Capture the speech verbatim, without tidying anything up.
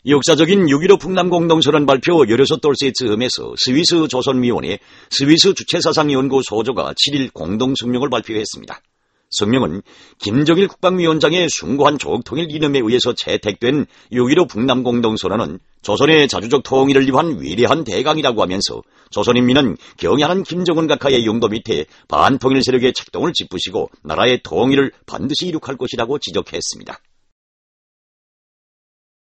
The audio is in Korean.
역사적인 육점일오 북남공동선언 발표 열여섯 돌째 즈음에서 스위스 조선미원회 스위스 주체사상연구 소조가 칠일 공동성명을 발표했습니다. 성명은 김정일 국방위원장의 숭고한 조국통일 이념에 의해서 채택된 육점일오 북남공동선언은 조선의 자주적 통일을 위한 위대한 대강이라고 하면서 조선인민은 경연한 김정은 각하의 용도 밑에 반통일 세력의 책동을 짚으시고 나라의 통일을 반드시 이룩할 것이라고 지적했습니다.